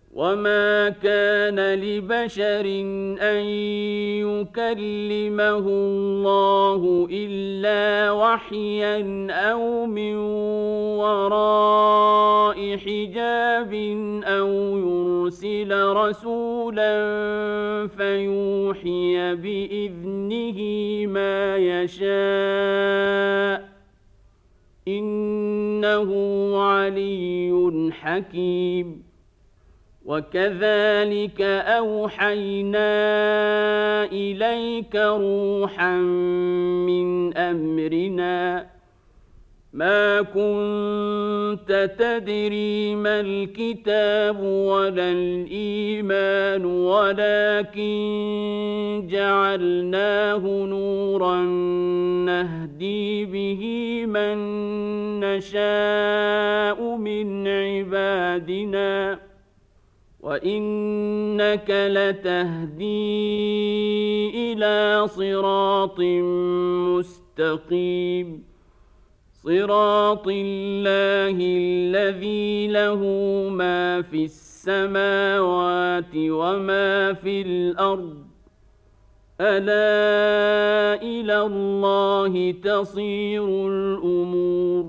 وما كان لبشر أن يكلمه الله إلا وحيا أو من وراء حجاب أو يرسل رسولا فيوحي بإذنه ما يشاء إنه علي حكيم. وكذلك أوحينا إليك روحا من أمرنا ما كنت تدري ما الكتاب ولا الإيمان ولكن جعلناه نورا نهدي به من نشاء من عبادنا وإنك لتهدي إلى صراط مستقيم صراط الله الذي له ما في السماوات وما في الأرض ألا إلى الله تصير الأمور